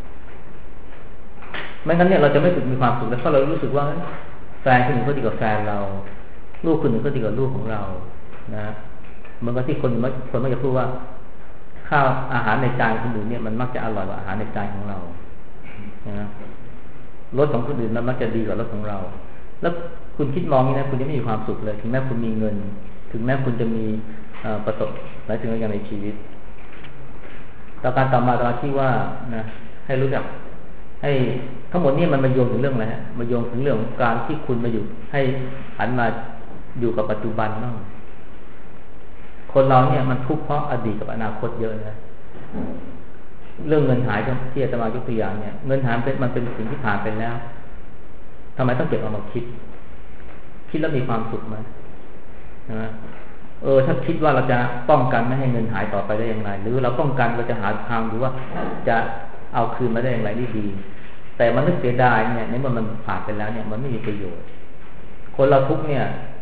ไม่งั้นเนี่ยเราจะไม่มีความสุขแล้วเพราะเรารู้สึกว่าแฟนคนหนึ่งก็ดีกว่าแฟนเราลูกคนหนึ่งก็ดีกว่าลูกของเรานะเหมือนกับที่คนมักจะพูดว่าข้าวอาหารในจานคนอื่นเนี่ยมันมักจะอร่อยกว่าอาหารในจานของเรานะรสของคนอื่นมันมักจะดีกว่ารสของเราแล้วคุณคิดมองนี่นะคุณจะไม่มีความสุขเลยถึงแม้คุณมีเงินถึงแม้คุณจะมีประสบหลายสิ่งหลายอย่างในชีวิตต่อการต่อมาเราคิดว่านะให้รู้จักให้ทั้งหมดนี้มันมาโยงถึงเรื่องอะไรฮะมาโยงถึงเรื่องของการที่คุณมาอยู่ให้หันมาอยู่กับปัจจุบันบ้างคนเราเนี่ยมันทุกข์เพราะอดีตกับอนาคตเยอะนะเรื่องเงินหายที่อาตมายกตัวอย่างเนี่ยเงินหายมันเป็นสิ่งที่ผ่านไปแล้วทำไมต้องเก็บเอามาคิดแล้วมีความสุขไหมนะถ้าคิดว่าเราจะป้องกันไม่ให้เงินหายต่อไปได้อย่างไรหรือเราป้องกันเราจะหาทางดูว่าจะเอาคืนมาได้อย่างไรนี่ดีแต่มันนึกเสียดายเนี่ยในเมื่อมันผ่านไปแล้วเนี่ยมันไม่มีประโยชน์คนเราทุกเนี่ย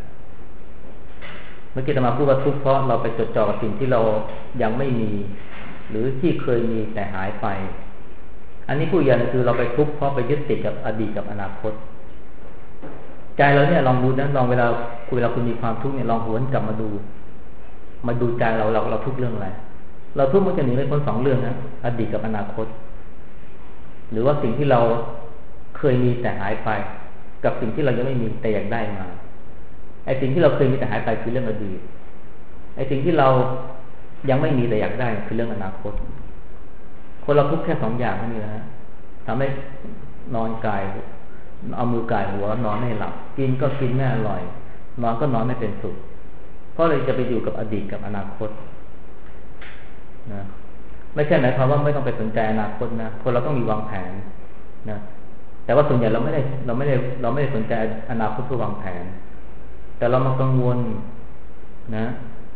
เมื่อกี้อาตมาพูดว่าทุกข์เพราะเราไปจดจ่อกับสิ่งที่เรายังไม่มีหรือที่เคยมีแต่หายไปอันนี้ผู้อย่างคือเราไปทุกข์เพราะไปยึดติดกับอดีตกับอนาคตใจเราเนี่ยลองดูนะลองเวลาคุณมีความทุกข์เนี่ยลองหวนกลับมาดูใจเราทุกข์เรื่องอะไรเราทุกข์มันจะหนีไม่พ้นสองเรื่องนะอดีตกับอนาคตหรือว่าสิ่งที่เราเคยมีแต่หายไปกับสิ่งที่เรายังไม่มีแต่อยากได้มาไอ้สิ่งที่เราเคยมีแต่หายไปคือเรื่องอดีตไอ้สิ่งที่เรายังไม่มีแต่อยากได้คือเรื่องอนาคตคนเราทุกข์แค่สองอย่างนี่นะทำให้นอนกายเอามือกายหัวนอนไม่หลับกินก็กินไม่อร่อยนอนก็นอนไม่เป็นสุขเพราะเลยจะไปอยู่กับอดีตกับอนาคตนะไม่ใช่หมายความว่าไม่ต้องไปสนใจอนาคตนะคนเราต้องมีวางแผนนะแต่ว่าส่วนใหญ่เราไม่ได้สนใจอนาคตเพื่อวางแผนแต่เรามากังวลนะ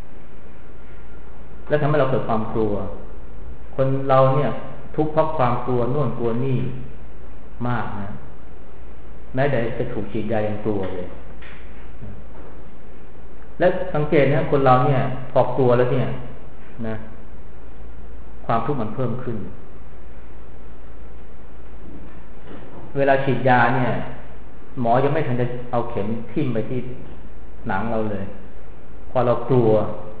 แล้วทำให้เราเกิดความกลัวคนเราเนี่ยทุกข์เพราะความกลัวโน่นกลัวนี่มากนะแม้แต่จะถูกฉีดยายังกลัวเลยและสังเกตนะคนเราเนี่ยพอกลัวแล้วเนี่ยนะความทุกข์มันเพิ่มขึ้นเวลาฉีดยาเนี่ยหมอยังไม่ทันจะเอาเข็มทิ่มไปที่หนังเราเลยพอเรากลัว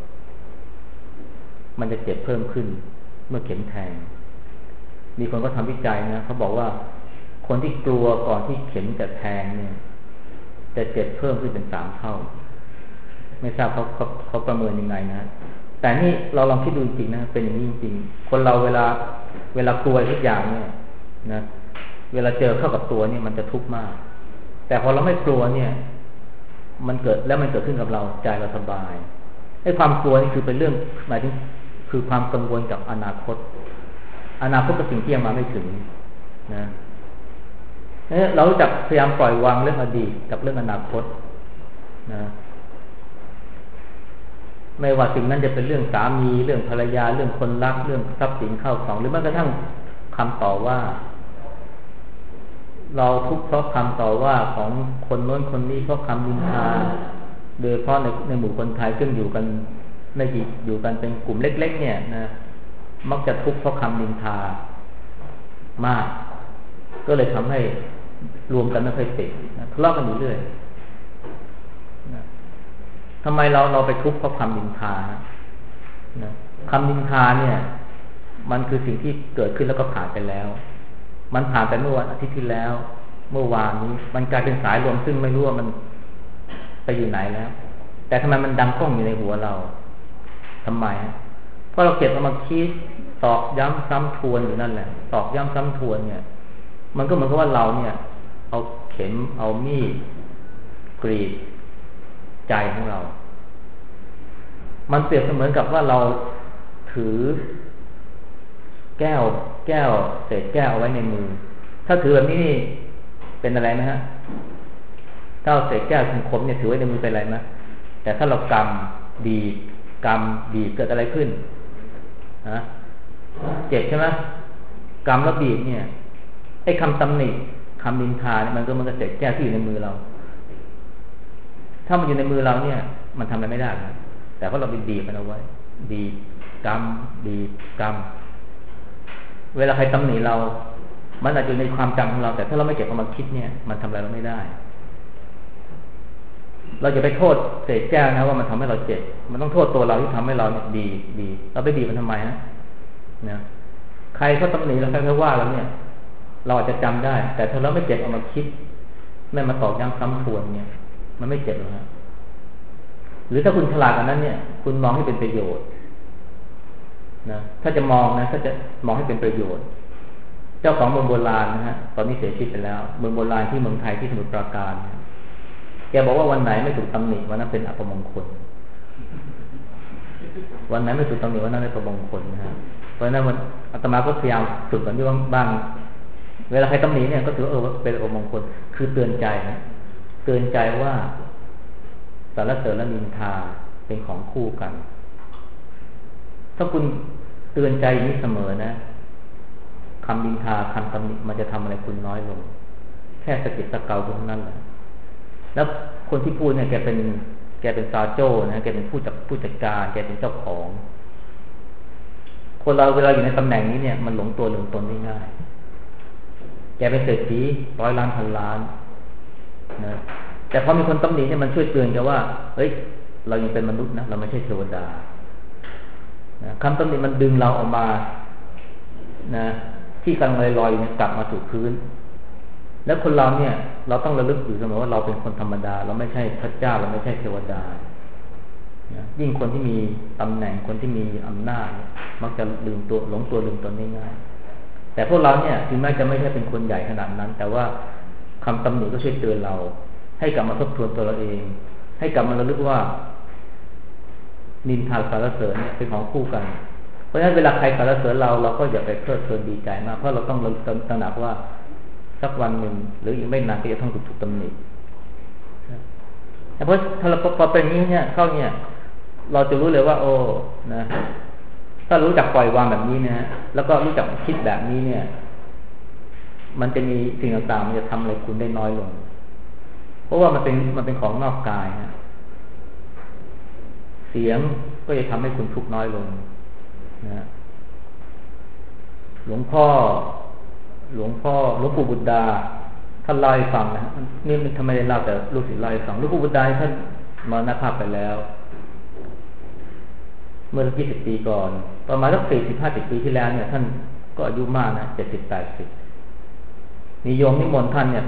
มันจะเจ็บเพิ่มขึ้นเมื่อเข็มแทงมีคนก็ทำวิจัยนะเขาบอกว่าคนที่กลัวก่อนที่เข็มจะแทงเนี่ยจะเจ็บเพิ่มขึ้นเป็น3 เท่าไม่ทราบเขาประเมินยังไงนะแต่นี่เราลองคิดดูจริงๆนะเป็นอย่างนี้จริงๆคนเราเวลากลัวทุกอย่างเนี่ยนะเวลาเจอเข้ากับตัวเนี่ยมันจะทุกข์มากแต่พอเราไม่กลัวเนี่ยมันเกิดขึ้นกับเราใจเราสบายไอ้ความกลัวนี่คือเป็นเรื่องหมายถึงคือความกังวลกับอนาคตกับสิ่งที่ยังมาไม่ถึงนะเรารู้จักพยายามปล่อยวางเรื่องอดีตกับเรื่องอนาคตนะไม่ว่าสิ่งนั้นจะเป็นเรื่องสามีเรื่องภรรยาเรื่องคนรักเรื่องทรัพย์สินเข้าของหรือแม้กระทั่งคำต่อว่าเราทุกข์เพราะคำต่อว่าของคนโน้นคนนี้เพราะคำนินทาโดยเฉพาะในหมู่คนไทยซึ่งอยู่กันเป็นกลุ่มเล็กๆเนี่ยนะมักจะทุกข์เพราะคำนินทามากก็เลยทำให้รวมกันไม่ค่อยติดทะเลาะกันอยู่เรื่อยนะทำไมเราไปทุกข์เพราะคำนินทานะคำนินทาเนี่ยมันคือสิ่งที่เกิดขึ้นแล้วก็ผ่านไปแล้วมันผ่านไปเมื่อวันอาทิตย์ที่แล้วเมื่อวานนี้มันกลายเป็นสายลมซึ่งไม่รู้ว่ามันไปอยู่ไหนแล้วแต่ทำไมมันดังก้องอยู่ในหัวเราทำไมเพราะเราเก็บเอามาคิดตอกย้ำซ้ำทวนอยู่นั่นแหละตอกย้ำซ้ำทวนเนี่ยมันก็เหมือนกับว่าเราเนี่ยเอาเข็มเอามีดกรีดใจของเรามันเปรียบเสมือนกับว่าเราถือแก้วเศษแก้วเอาไว้ในมือถ้าถือแบบนี้เป็นอะไรไหมฮะถ้าเศษแก้วคมๆเนี่ยถือไว้ในมือเป็นอะไรไหมแต่ถ้าเรากำบีบเกิดอะไรขึ้นฮะเจ็บใช่ไหมกำแล้วบีบเนี่ยไอ้คำตำหนิคำนินทาเนี่ยมันก็เศษแก้วที่อยู่ในมือเราถ้ามันอยู่ในมือเราเนี่ยมันทำอะไรไม่ได้นะแต่เพราะเราไปบีบมันเอาไว้บีบกำเวลาใครตำหนิเรามันอาจจะอยู่ในความจำของเราแต่ถ้าเราไม่เก็บเอามาคิดเนี่ยมันทำอะไรเราไม่ได้เราจะไปโทษเศษแก้วนะว่ามันทำให้เราเจ็บมันต้องโทษตัวเราที่ทำให้เราเนี่ยดีเราไปบีบมันทำไมฮะนะใครเขาตำหนิเราใครเขาว่าเราเนี่ยเราอาจจะจำได้แต่ถ้าเราไม่เจ็บเอามาคิดไม่มาตอกย้ำซ้ำทวนเนี่ยมันไม่เจ็บหรอกฮะหรือถ้าคุณฉลาดกว่านั้นเนี่ยคุณมองให้เป็นประโยชน์นะถ้าจะมองนะถ้าจะมองให้เป็นประโยชน์เจ้าของเมืองโบราณนะฮะตอนนี้เสียชีวิตไปแล้วเมืองโบราณที่เมืองไทยที่สมุทรปราการนะแกบอกว่าวันไหนไม่ถูกตำหนิวันนั้นเป็นอัปมงคลวันไหนไม่ถูกตำหนิวันนั้นเป็นอัปมงคลนะฮะเพราะฉะนั้นอาตมาก็พยายามฝึกกันด้วยบ้างเวลาใครตำหนิเนี่ยก็ถือเป็นอัปมงคลคือเตือนใจนะเตือนใจว่าสรรเสริญและนินทาเป็นของคู่กันถ้าคุณเตือนใจอย่างนี้เสมอนะคำนินทาคำตำหนิมันจะทำอะไรคุณน้อยลงแค่สะกิดสะเกาเท่านั้นแหละแล้วคนที่พูดเนี่ยแกเป็นซาโจ้นะแกเป็นผู้จัดการแกเป็นเจ้าของคนเราเวลาอยู่ในตำแหน่งนี้เนี่ยมันหลงตัวหลงตนได้ง่ายแกเป็นเศรษฐี100 ล้านพันล้านนะแต่พอมีคนตำหนิเนี่ยมันช่วยเตือนแกว่าเฮ้ยเรายังเป็นมนุษย์นะเราไม่ใช่เทวดานะคำตำหนิมันดึงเราออกมานะที่กำลังลอยๆเนี่ยกลับมาสู่พื้นแล้วคนเราเนี่ยเราต้องระลึกอยู่เสมอว่าเราเป็นคนธรรมดาเราไม่ใช่พระเจ้าเราไม่ใช่เทวดานะยิ่งคนที่มีตำแหน่งคนที่มีอำนาจมักจะลืมตัวหลงตัวลืมตนง่ายๆแต่พวกเราเนี่ยถึงแม้จะไม่ใช่เป็นคนใหญ่ขนาดนั้นแต่ว่าคำตำหนิก็ช่วยเตือนเราให้กลับมาทบทวนตัวเราเองให้กลับมาระลึกว่านินทาสรรเสริญเนี่ยเป็นของคู่กันเพราะฉะนั้นเวลาใครสรรเสริญเราก็อย่าไปเพลิดเพลินดีใจมากเพราะเราต้องตระหนักว่าสักวันหนึ่งหรืออีกไม่นานก็จะต้องถูกตำหนิเพราะถ้าเราพอเป็นนี้เนี่ยเข้าเนี่ยเราจะรู้เลยว่าโอ้นะถ้ารู้จักปล่อยวางแบบนี้นะแล้วก็รู้จักคิดแบบนี้เนี่ยมันจะมีสิ่งต่างๆมันจะทำอะไรคุณได้น้อยลงเพราะว่ามันเป็นของนอกกายนะเสียงก็จะทำให้คุณทุกข์น้อยลงนะหลวงปู่บุตรดาท่านเล่าให้ฟังนะนี่ทำไมได้เล่าแต่ลูกศิษย์เล่าให้ฟังหลวงปู่บุตรดาท่านมรณภาพไปแล้วเมื่อ20 ปีก่อนประมาณสัก40-50 ปีที่แล้วเนี่ยท่านก็อายุมากนะ70-80นิยมนิมนต์ท่านเนี่ย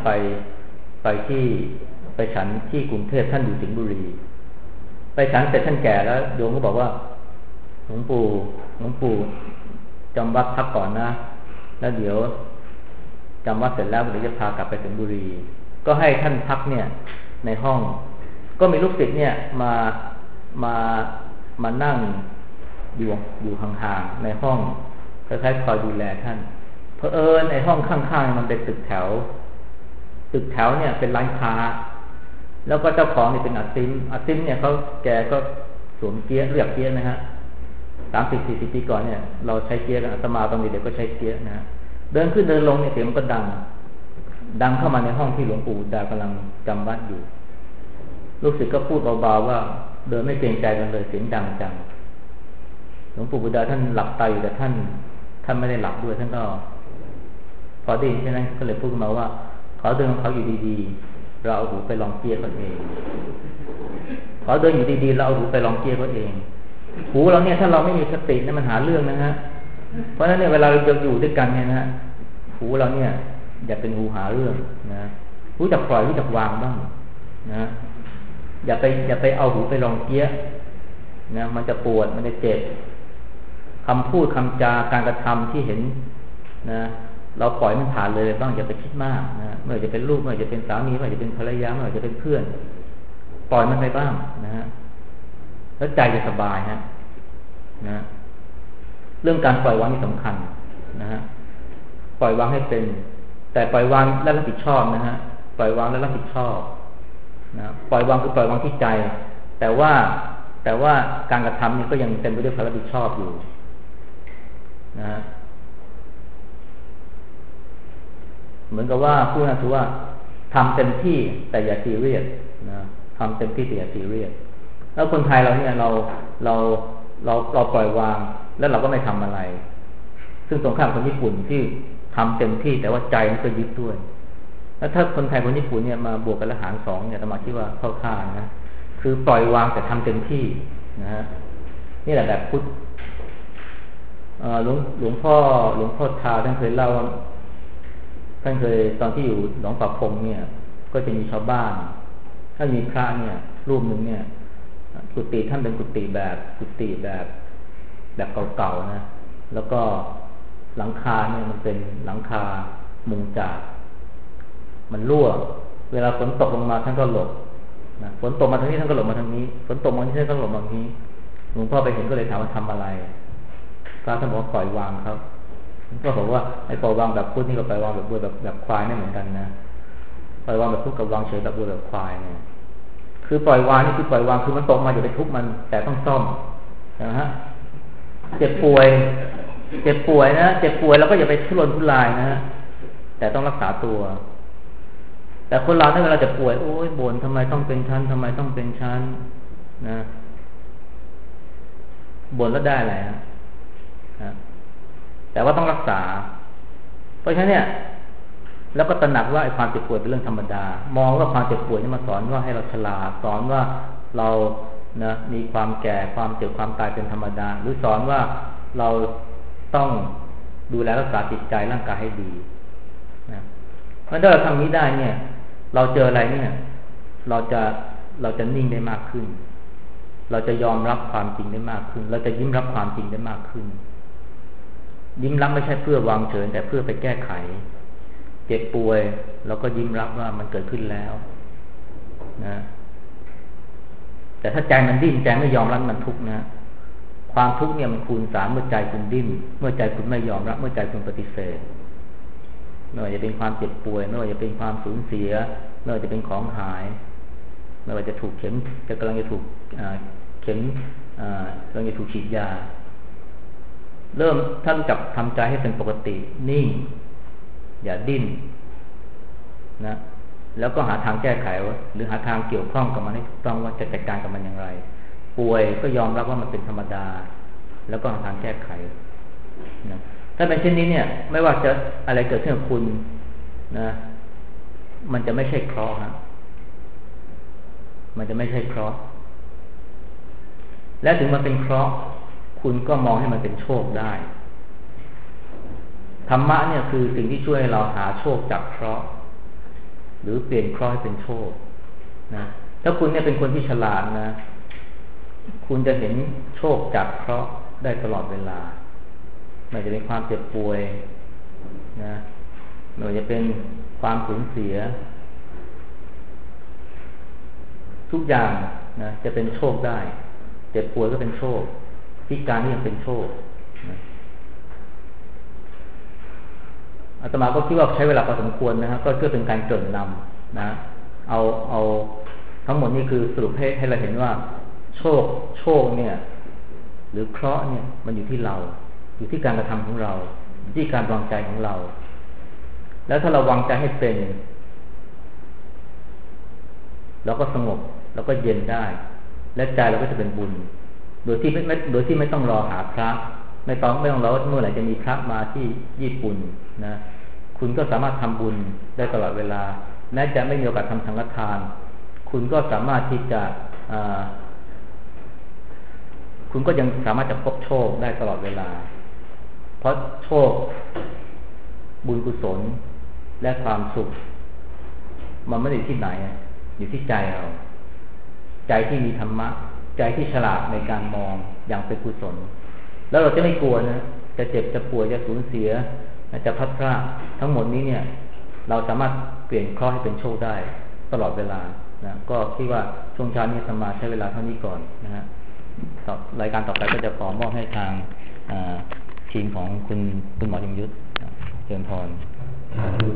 ไปฉันที่กรุงเทพท่านอยู่สิงห์บุรีไปฉันเสร็จท่านแก่แล้วโยมก็บอกว่าหลวงปู่จำวัดพักก่อนนะแล้วเดี๋ยวจำวัดเสร็จแล้วเดี๋ยวจะพากลับไปสิงห์บุรีก็ให้ท่านพักเนี่ยในห้องก็มีลูกศิษย์เนี่ยมานั่งอยู่ห่างๆในห้องคล้ายๆคอยดูแลท่านเผอิญในห้องข้างๆมันเป็นตึกแถวเนี่ยเป็นร้านค้าแล้วก็เจ้าของนี่เป็นอาซิมเนี่ยแกก็สวมเกียร์เรียกเกียร์นะฮะ30-40 ปีก่อนเนี่ยเราใช้เกียร์กันอาตมาตอนเด็กๆก็ใช้เกียร์นะเดินขึ้นเดินลงเนี่ยเสียงมันก็ดังเข้ามาในห้องที่หลวงปู่ดากำลังจำวัดอยู่ลูกศิษย์ก็พูดเบาๆว่าเดินไม่เกรงใจกันเลยเสียงดังจังหลวงปู่บุตรดาท่านหลับตาอยู่แต่ท่านไม่ได้หลับด้วยท่านก็พอได้ยินใช่ไหมก็เลยพูดมาว่าเขาเดินของเขาอยู่ดีๆเราเอาหูไปลองเกียร์เขาเองเขาเดินอยู่ดีๆเราเอาหูไปลองเกียร์เขาเองหูเราเนี่ยถ้าเราไม่มีสติเนี่ยมันหาเรื่องนะฮะเพราะฉะนั้นเนี่ยเวลาเราจะอยู่ด้วยกันเนี่ยนะหูเราเนี่ยอย่าเป็นหูหาเรื่องนะรู้จักปล่อยรู้จักวางบ้างนะอย่าไปเอาหูไปลองเกียร์นะมันจะปวดมันจะเจ็บคำพูดคำจาการกระทำที่เห็นนะเราปล่อยมันผ่านเลยบ้างอย่าไปคิดมากนะไม่ว่าจะเป็นลูกไม่ว่าจะเป็นสามีไม่ว่าจะเป็นภรรยาไม่ว่าจะเป็นเพื่อนปล่อยมันไปบ้างนะฮะแล้วใจจะสบายนะเรื่องการปล่อยวางนี่สำคัญนะฮะปล่อยวางให้เป็นแต่ปล่อยวางและรับผิดชอบนะฮะปล่อยวางและรับผิดชอบนะปล่อยวางคือปล่อยวางที่ใจแต่ว่าการกระทำนี่ก็ยังเต็มไปด้วยความรับผิดชอบอยู่นะฮะเหมือนกับว่าพูดนะคือว่าทำเต็มที่แต่อย่าซีเรียสนะทำเต็มที่แต่อย่าซีเรียสแล้วคนไทยเราเนี่ยเราปล่อยวางแล้วเราก็ไม่ทำอะไรซึ่งตรงข้ามคนญี่ปุ่นที่ทำเต็มที่แต่ว่าใจมันก็ยึดด้วยแล้วถ้าคนไทยคนญี่ปุ่นเนี่ยมาบวกกันแล้วหาร2เนี่ยอาตมาคิดว่าเข้าข้างนะคือปล่อยวางแต่ทำเต็มที่นะฮะนี่แหละแบบพุทธหลวงพ่อทาท่านเคยเล่าว่าท่านเคยตอนที่อยู่หนองปะพงเนี่ยก็จะมีชาวบ้านถ้ามีพระเนี่ยรูปหนึ่งเนี่ยกุฏิท่านเป็นกุฏิแบบเก่าๆนะแล้วก็หลังคาเนี่ยมันเป็นหลังคามุงจากมันรั่วเวลาฝนตกลงมาท่านก็หลบนะฝนตกมาทางนี้ท่านก็หลบมาทางนี้ฝนตกมาที่นี่ท่านก็หลบมาทางนี้หลวงพ่อไปเห็นก็เลยถามว่าทำอะไรพระท่านบอกว่าปล่อยวางครับก็บอกว่าไอ้ปล่อยวางแบบพุทธนี่กับปล่อยวางแบบบัวแบบควายไม่เหมือนกันนะปล่อยวางแบบพุทธกับวางเฉยแบบบัวแบบควายเนี่ยคือปล่อยวางนี่คือปล่อยวางคือมันตกมาอย่าไปทุบมันแต่ต้องซ่อมนะฮะเจ็บป่วยนะเจ็บป่วยแล้วก็อย่าไปทุรนทุรายนะฮะแต่ต้องรักษาตัวแต่คนเราถ้าเวลาจะป่วยโอ๊ยบ่นทำไมต้องเป็นชั้นทำไมต้องเป็นชั้นนะบ่นแล้วได้อะไรฮะแต่ว่าต้องรักษาเพราะฉะนั้นเนี่ยแล้วก็ตระหนักว่าไอ้ความเจ็บป่วยเป็นเรื่องธรรมดามองว่าความเจ็บป่วยนี่มาสอนว่าให้เราฉลาดสอนว่าเรานะมีความแก่ความเจ็บความตายเป็นธรรมดาหรือสอนว่าเราต้องดูแลรักษาจิตใจร่างกายให้ดีนะเพราะถ้าเราทำนี้ได้เนี่ยเราเจออะไรเนี่ยเราจะนิ่งได้มากขึ้นเราจะยอมรับความจริงได้มากขึ้นเราจะยิ้มรับความจริงได้มากขึ้นยิ้มรับไม่ใช่เพื่อวางเฉยแต่เพื่อไปแก้ไขเจ็บป่วยเราก็ยิ้มรับว่ามันเกิดขึ้นแล้วนะแต่ถ้าใจมันดิ้นใจไม่ยอมรับมันทุกข์นะความทุกข์เนี่ยมันคูณ3เมื่อใจคุณดิ้นเมื่อใจคุณไม่ยอมรับเมื่อใจคุณปฏิเสธไม่ว่าจะเป็นความเจ็บป่วยไม่ว่าจะเป็นความสูญเสียไม่ว่าจะเป็นของหายไม่ว่าจะถูกเข็มจะกำลังจะถูกเข็มกำลังจะถูกฉีดยาเริ่มท่านจับทำใจให้เป็นปกตินิ่งอย่าดิ้นนะแล้วก็หาทางแก้ไขหรือหาทางเกี่ยวข้องกับมันให้ถูกต้องว่าจะจัดการกับมันอย่างไรป่วยก็ยอมรับว่ามันเป็นธรรมดาแล้วก็หาทางแก้ไขนะถ้าเป็นเช่นนี้เนี่ยไม่ว่าจะอะไรเกิดขึ้นกับคุณนะมันจะไม่ใช่เคราะห์ฮะมันจะไม่ใช่เคราะห์และถึงมันเป็นเคราะห์คุณก็มองให้มันเป็นโชคได้ธรรมะเนี่ยคือสิ่งที่ช่วยให้เราหาโชคจากเคราะห์หรือเปลี่ยนเคราะห์ให้เป็นโชคนะถ้าคุณเนี่ยเป็นคนที่ฉลาดนะคุณจะเห็นโชคจากเคราะห์ได้ตลอดเวลาไม่ว่าจะเป็นความเจ็บป่วยนะไม่ว่าจะเป็นความสูญเสียทุกอย่างนะจะเป็นโชคได้เจ็บป่วยก็เป็นโชคพิการนี่ยังเป็นโชคนะอาตมาก็คิดว่าใช้เวลาพอสมควรนะครับก็เพื่อเป็นการเกริ่นนำนะเอาทั้งหมดนี่คือสรุปให้เราเห็นว่าโชคเนี่ยหรือเคราะห์เนี่ยมันอยู่ที่เราอยู่ที่การกระทำของเราอยู่ที่การวางใจของเราแล้วถ้าเราวางใจให้เป็นเราก็สงบแล้วก็เย็นได้และใจเราก็จะเป็นบุญโดยที่ไม่ต้องรอหาพระไม่ต้องรอว่าเมื่อไหร่จะมีพระมาที่ญี่ปุ่นนะคุณก็สามารถทำบุญได้ตลอดเวลาแม้จะไม่มีโอกาสทำสังฆทานคุณก็สามารถที่จะคุณก็ยังสามารถจะพบโชคได้ตลอดเวลาเพราะโชคบุญกุศลและความสุขมันไม่ได้อยู่ที่ไหนอยู่ที่ใจเราใจที่มีธรรมะใจที่ฉลาดในการมองอย่างเป็นกุศลแล้วเราจะไม่กลัวนะจะเจ็บจะป่วยจะสูญเสียจะพลัดพรากทั้งหมดนี้เนี่ยเราสามารถเปลี่ยนเคราะห์ให้เป็นโชคได้ตลอดเวลานะก็คิดว่าช่วงเช้านี้สมาใช้เวลาเท่านี้ก่อนนะฮะรายการต่อไปก็จะขอมอบให้ทางทีมของคุณหมอยงยุทธเจริญพร